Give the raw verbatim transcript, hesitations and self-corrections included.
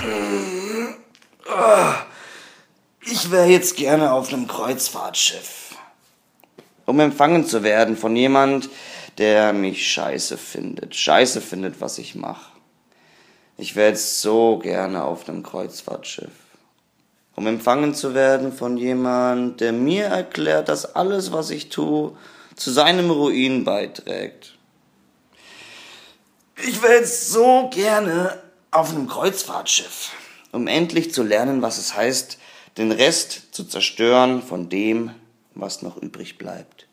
Ich wäre jetzt gerne auf einem Kreuzfahrtschiff, um empfangen zu werden von jemand, der mich scheiße findet, scheiße findet, was ich mache. Ich wäre jetzt so gerne auf einem Kreuzfahrtschiff, um empfangen zu werden von jemand, der mir erklärt, dass alles, was ich tue, zu seinem Ruin beiträgt. Ich wäre jetzt so gerne auf einem Kreuzfahrtschiff, um endlich zu lernen, was es heißt, den Rest zu zerstören von dem, was noch übrig bleibt.